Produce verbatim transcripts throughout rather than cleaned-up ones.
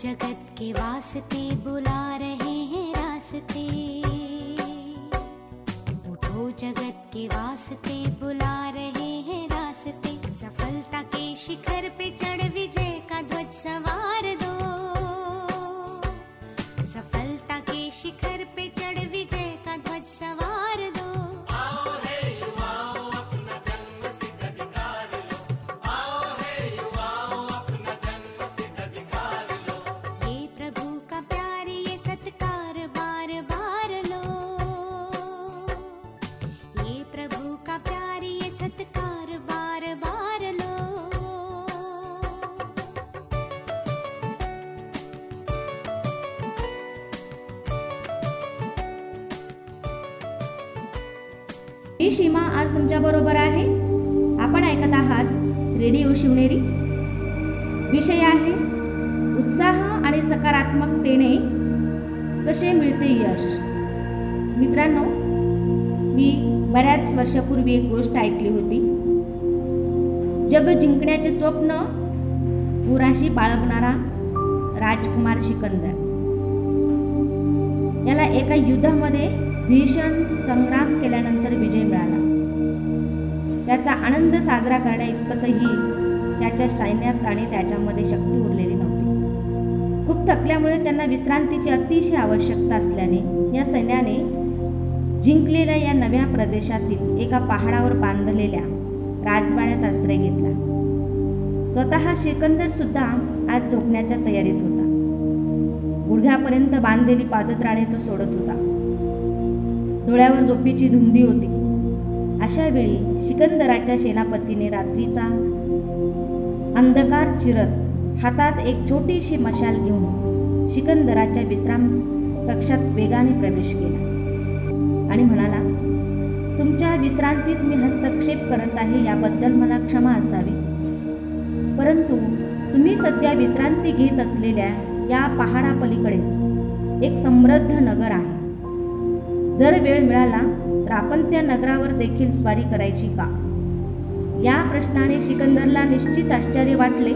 जगत के वास्ते बुला रहे हैं रास्ते, उठो जगत के वास्ते बुला रहे हैं रास्ते। सफलता के शिखर पे चढ़ विजय का ध्वज सवार दो, सफलता के शिखर पे चढ़ विजय का ध्वज सवार दो। आओ हे युवाओ अपना जन्म सिद्ध अधिकार लो, आओ हे युवाओ अपना जन्म सिद्ध अधिकार लो। ये प्रभु का प्यार ये सत्कार बार बार लो, ये प्रभु का प्यार ये सत्कार बार बार लो। मी सीमा आज तुमच्या बरोबर आहे। आपण ऐकत आहात रेडिओ शिवनेरी। विषय आहे उत्साह आणि सकारात्मकतेने कसे मिळते यश। मित्रांनो, मी बऱ्याच वर्षापूर्वी एक गोष्ट ऐकली होती। जग जिंकण्याचे स्वप्न उराशी बाळगणारा राजकुमार सिकंदर याला एका युद्धामध्ये भीषण संग्राम केल्यानंतर विजय मिळाला। त्याचा आनंद साजरा करण्या इतपतही त्याच्या सैन्यात आणि त्याच्यामध्ये शक्ती उरलेली नव्हती। खूप थकल्यामुळे त्यांना विश्रांतीची अतिशय आवश्यकता असल्याने या सैन्याने जिंकलेल्या या नव्या प्रदेशातील एका पहाडावर बांधलेल्या राजवाड्यात आश्रय घेतला। स्वतः सिकंदर सुद्धा आज झोपण्याच्या तयारीत होता। गुडघ्यापर्यंत बांधलेली पादत्राणे तो सोडत होता। डोळ्यावर झोपेची धुंदी होती। अशा वेळी सिकंदराच्या सेनापतीने रात्रीचा अंधकार चिरत हातात एक छोटीशी मशाल घेऊन सिकंदराच्या विश्राम कक्षात वेगाने प्रवेश केला आणि म्हणाला, तुमच्या विश्रांतीत मी हस्तक्षेप करत आहे याबद्दल मला क्षमा असावी, परंतु तुम्ही सध्या विश्रांती घेत असलेल्या या पहाडापलीकडेच एक समृद्ध नगर आहे। जर वेळ मिळाला तर आपण त्या नगरावर देखील स्वारी करायची का? या प्रश्नाने सिकंदरला निश्चित आश्चर्य वाटले।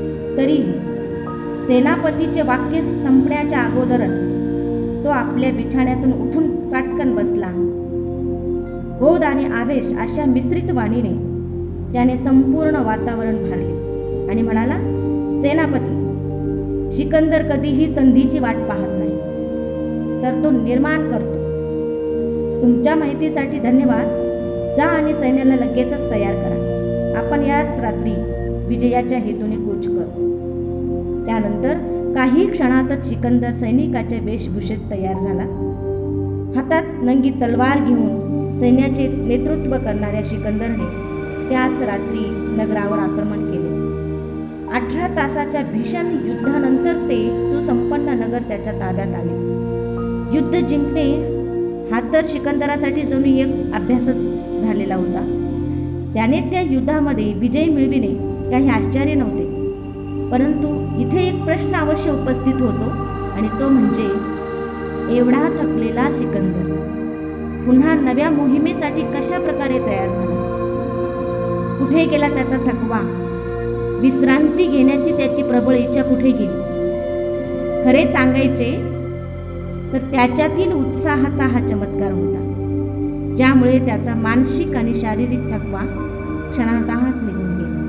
तरीही सेनापतीचे वाक्य संपण्याच्या अगोदरच तो आपल्या बिछाण्यातून उठून पटकन बसला। क्रोध आणि आवेश अशा मिश्रित वाणीने त्याने संपूर्ण वातावरण भरले आणि म्हणाला, सेनापती, सिकंदर कधीही संधीची वाट पाहत नाही, तर तो निर्माण करतो। तुमच्या माहितीसाठी धन्यवाद। जा आणि सैन्याला लगेचच तयार करा। आपण याच रात्री विजयाच्या हेतूने कूच करू। त्यानंतर काही क्षणातच सिकंदर सैनिकाच्या वेशभूषेत तयार झाला। हातात नंगी तलवार घेऊन सैन्याचे नेतृत्व करणाऱ्या सिकंदरने त्याच रात्री नगरावर आक्रमण केले। अठरा तासाच्या भीषण युद्धानंतर ते सुसंपन्न नगर त्याच्या ताब्यात आले। युद्ध जिंकणे हा तर सिकंदरासाठी जणू एक अभ्यासच झालेला होता। त्याने त्या युद्धामध्ये विजय मिळविणे काही आश्चर्य नव्हते, परंतु इथे एक प्रश्न अवश्य उपस्थित होतो आणि तो म्हणजे एवढा थकलेला सिकंदर पुन्हा नव्या मोहिमेसाठी कशा प्रकारे तयार झाला? कुठे गेला त्याचा थकवा? विश्रांती घेण्याची त्याची प्रबळ इच्छा कुठे गेली? खरे सांगायचे तर त्याच्यातील उत्साहाचा हा चमत्कार होता, ज्यामुळे त्याचा मानसिक आणि शारीरिक थकवा क्षणार्धात निघून गेला।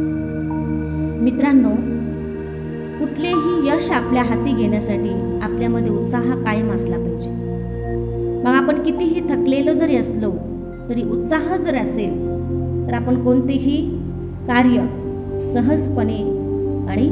मित्रांनो, कुठलेही यश आपल्या हाती घेण्यासाठी आपल्यामध्ये उत्साह कायम असला पाहिजे। मग आपण कितीही थकलेलो जरी असलो तरी उत्साह जर असेल तर आपण कोणतेही कार्य सहजपणे आणि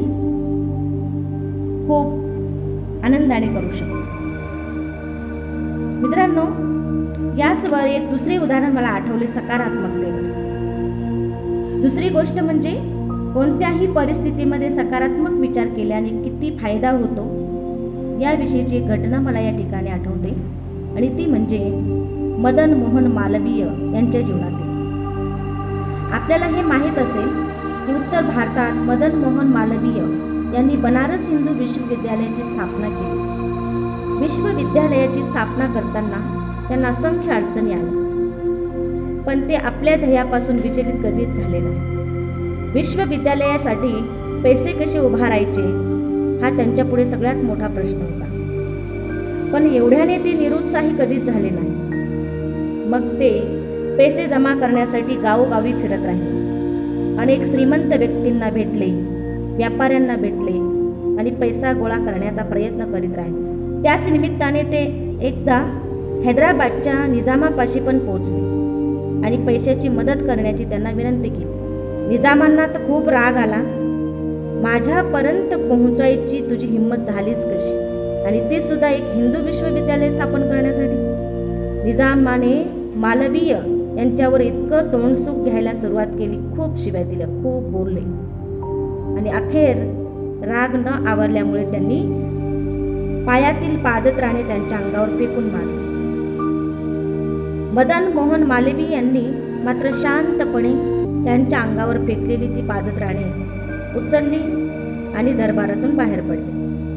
खूप आनंदाने करू शकतो। मित्रांनो, याचवर एक दुसरे उदाहरण मला आठवले सकारात्मकतेवर। दुसरी गोष्ट म्हणजे कोणत्याही परिस्थितीमध्ये सकारात्मक विचार केल्याने किती फायदा होतो याविषयीची एक घटना मला या ठिकाणी आठवते आणि ती म्हणजे मदन मोहन मालवीय यांच्या जीवनातील। आपल्याला हे माहीत असेल की उत्तर भारतात मदन मोहन मालवीय यांनी बनारस हिंदू विश्वविद्यालयाची स्थापना केली। विश्वविद्यालयाची स्थापना करताना त्यांना असंख्य अडचणी आल्या, पण ते आपल्या ध्येयापासून विचलित कधीच झाले नाही। विश्वविद्यालयासाठी पैसे कसे उभारायचे हा त्यांच्यापुढे सगळ्यात मोठा प्रश्न होता. पण एवढ्याने ते निरुत्साही कधीच झाले नाही. मग ते पैसे जमा करण्यासाठी गावोगावी फिरत राहिले. अनेक श्रीमंत व्यक्तींना भेटले, व्यापाऱ्यांना भेटले आणि पैसा गोळा करण्याचा प्रयत्न करीत राहिले. त्याच निमित्ताने ते एकदा हैदराबादच्या निजामापाशी पण पोहोचले आणि पैशाची मदत करण्याची त्यांना विनंती केली. निजामांना तर खूप राग आला. माझ्यापर्यंत पोहोचायची तुझी हिंमत झालीच कशी, आणि ते सुद्धा एक हिंदू विश्वविद्यालय स्थापन करण्यासाठी. निजामाने मालवीय यांच्यावर इतकं तोंडसुख घ्यायला सुरुवात केली, खूप शिव्या दिल्या, खूप बोलले आणि अखेर राग न आवरल्यामुळे त्यांनी पायातील पादत्राणे त्यांच्या अंगावर फेकून मारले. मदन मोहन मालवीय यांनी मात्र शांतपणे त्यांच्या अंगावर फेकलेली ती पादत्राणे उचलली आणि दरबारातून बाहेर पडले.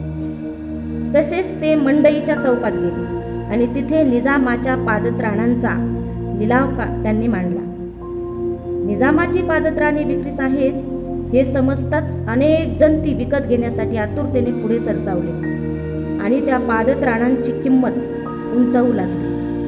तसेच ते मंडईच्या चौकात गेले आणि तिथे निजामाच्या पादत्राणांचा लिलाव का त्यांनी मांडला. निजामाची पादत्राणे विक्रीस आहेत हे समजताच अनेक जण ती विकत घेण्यासाठी आतुरतेने पुढे सरसावले आणि त्या पादत्राणांची किंमत उंचावू लागली.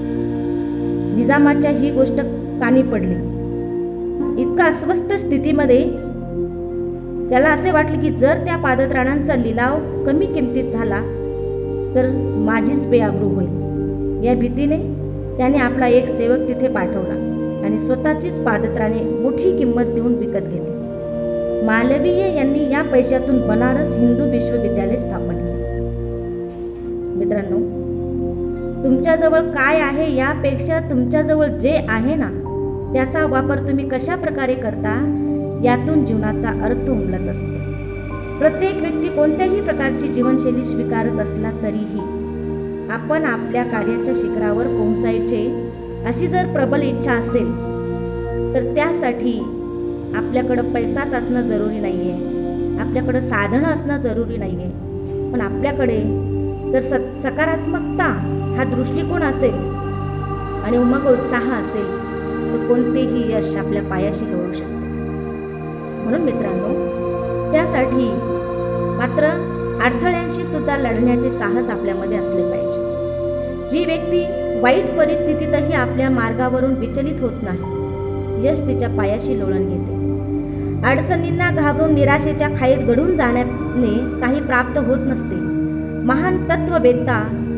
निजामाच्या ही गोष्ट कानी पडली. इतका अस्वस्थ स्थितीमध्ये त्याला असे वाटले की जर त्या पादत्राणांचा लिलाव कमी किमतीत झाला तर माझीच बेआबरू होईल. या भीतीने त्याने आपला एक सेवक तिथे पाठवला आणि स्वतःचीच पादत्राणे मोठी किंमत देऊन विकत घेतली. मालवीय यांनी या पैशातून बनारस हिंदू विश्वविद्यालय स्थापन केले. मित्रांनो, तुमच्याजवळ काय आहे यापेक्षा तुमच्याजवळ जे आहे ना त्याचा वापर तुम्ही कशा प्रकारे करता यातून जीवनाचा अर्थ उमलत असतो. प्रत्येक व्यक्ती कोणत्याही प्रकारची जीवनशैली स्वीकारत असला तरीही आपण आपल्या कार्याच्या शिखरावर पोहोचायचे अशी जर प्रबल इच्छा असेल तर त्यासाठी आपल्याकडं पैसाच असणं जरुरी नाही आहे, आपल्याकडं साधनं असणं जरुरी नाही आहे, पण आपल्याकडे जर स सकारात्मकता हा दृष्टिकोन असेल आणि उमग उत्साह असेल तर कोणतेही यश आपल्या पायाशी लोळू शकते. म्हणून मित्रांनो, त्यासाठी मात्र अडथळ्यांशी सुद्धा लढण्याचे साहस आपल्यामध्ये असले पाहिजे. जी व्यक्ती वाईट परिस्थितीतही आपल्या मार्गावरून विचलित होत नाही, यश तिच्या पायाशी लोळण घेते. अडचणींना घाबरून निराशेच्या खाईत गढून जाण्याने काही प्राप्त होत नसते. महान तत्ववेत्ता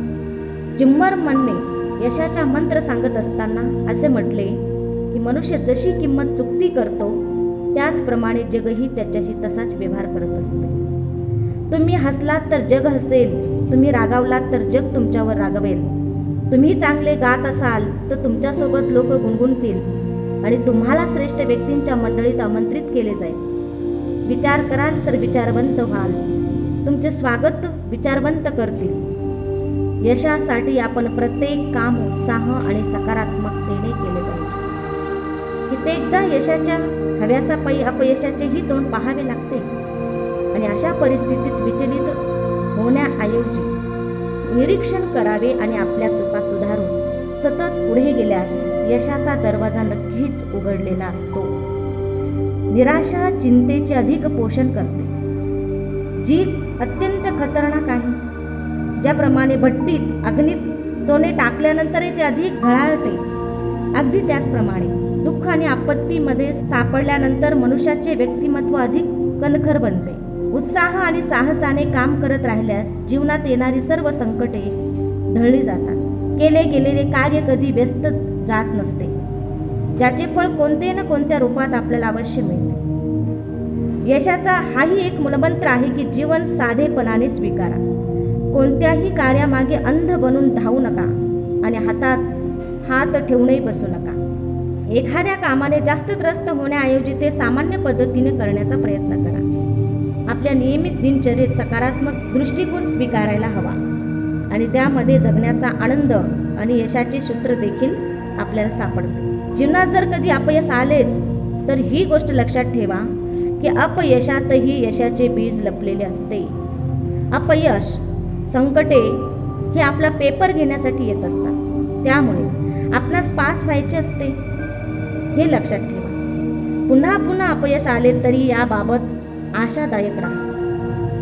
जिम्मरमनने यशाचा मंत्र सांगत असताना असे म्हटले की मनुष्य जशी किंमत चुकती करतो त्याचप्रमाणे जगही त्याच्याशी तसाच व्यवहार करत असते. तुम्ही हसलात तर जग हसेल, तुम्ही रागावलात तर जग तुमच्यावर रागवेल. तुम्ही चांगले गात असाल तर तुमच्यासोबत लोक गुणगुणतील आणि तुम्हाला श्रेष्ठ व्यक्तींच्या मंडळीत आमंत्रित केले जाईल. विचार कराल तर विचारवंत व्हाल, तुमचे स्वागत विचारवंत करतील. यशासाठी आपण प्रत्येक काम उत्साह आणि सकारात्मकतेने केले पाहिजे. कित्येकदा यशाच्या हव्यासापायी अपयशाचेही तोंड पाहावे लागते आणि अशा परिस्थितीत विचलित होण्याऐवजी निरीक्षण करावे आणि आपल्या चुका सुधारून सतत पुढे गेल्यास यशाचा दरवाजा नक्कीच उघडलेला असतो. निराशा चिंतेचे अधिक पोषण करते, जी अत्यंत खतरनाक आहे. ज्याप्रमाणे भट्टीत अग्नीत सोने टाकल्यानंतरही ते अधिक झळाळते, अगदी त्याचप्रमाणे दुःख आणि आपत्तीमध्ये सापडल्यानंतर मनुष्याचे व्यक्तिमत्व अधिक कणखर बनते. उत्साह आणि साहसाने काम करत राहिल्यास जीवनात येणारी सर्व संकटे ढळली जातात. केले गेलेले कार्य कधी व्यस्त जात नसते, ज्याचे फळ कोणते ना कोणत्या रूपात आपल्याला अवश्य मिळते. यशाचा हाही एक मूलमंत्र आहे की जीवन साधेपणाने स्वीकारा. कोणत्याही कार्यामागे अंध बनून धावू नका आणि हातात हात ठेवूनही बसू नका. एखाद्या कामाने जास्त त्रस्त होण्याऐवजी ते सामान्य पद्धतीने करण्याचा प्रयत्न करा. आपल्या नियमित दिनचर्येत सकारात्मक दृष्टिकोन स्वीकारायला हवा आणि त्यामध्ये जगण्याचा आनंद आणि यशाचे सूत्र देखील आपल्याला सापडते. जीवनात जर कधी अपयश आलेच तर ही गोष्ट लक्षात ठेवा की अपयशातही यशाचे बीज लपलेले असते. अपयश, संकटे हे आपला पेपर घेण्यासाठी येत असतात, त्यामुळे आपणास पास व्हायचे असते हे लक्षात ठेवा. पुन्हा पुन्हा अपयश आले तरी याबाबत आशादायक राहा.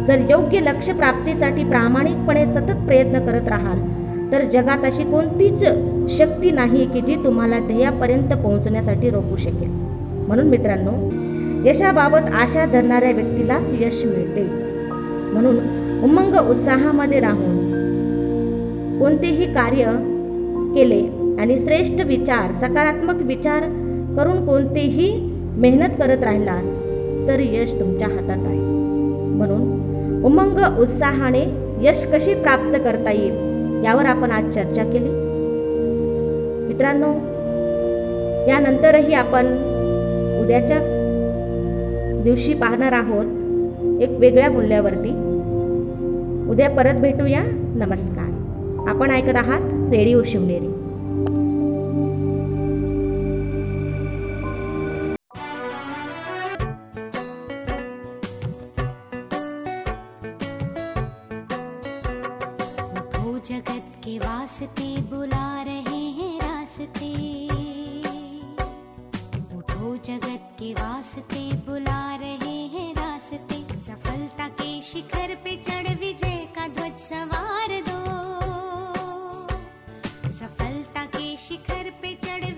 जर योग्य लक्ष्य प्राप्तीसाठी प्रामाणिकपणे सतत प्रयत्न करत राहाल तर जगात अशी कोणतीच शक्ती नाही की जी तुम्हाला ध्येयापर्यंत पोहोचण्यासाठी रोखू शकेल. म्हणून मित्रांनो, यशाबाबत आशा धरणाऱ्या व्यक्तीलाच यश मिळते. म्हणून उमंग उत्साहामध्ये राहून कोणतेही कार्य केले आणि श्रेष्ठ विचार, सकारात्मक विचार करून कोणतेही मेहनत करत राहिला तर यश तुमच्या हातात आहे. म्हणून उमंग उत्साहाने यश कशी प्राप्त करता येईल यावर आपण आज चर्चा केली. मित्रांनो, यानंतरही आपण उद्याच्या दिवशी पाहणार आहोत एक वेगळ्या मूल्यावरती. उद्या परत भेटूया. नमस्कार. आपण ऐकत आहात रेडिओ शिवनेरी. उठो जगत के वास्ते बुला रहे हैं रास्ते, उठो जगत के वास्ते बुला रहे हैं रास्ते, सफलता के शिखर पे चढ़ विजय का ध्वज सवार दो, सफलता के शिखर पे चढ़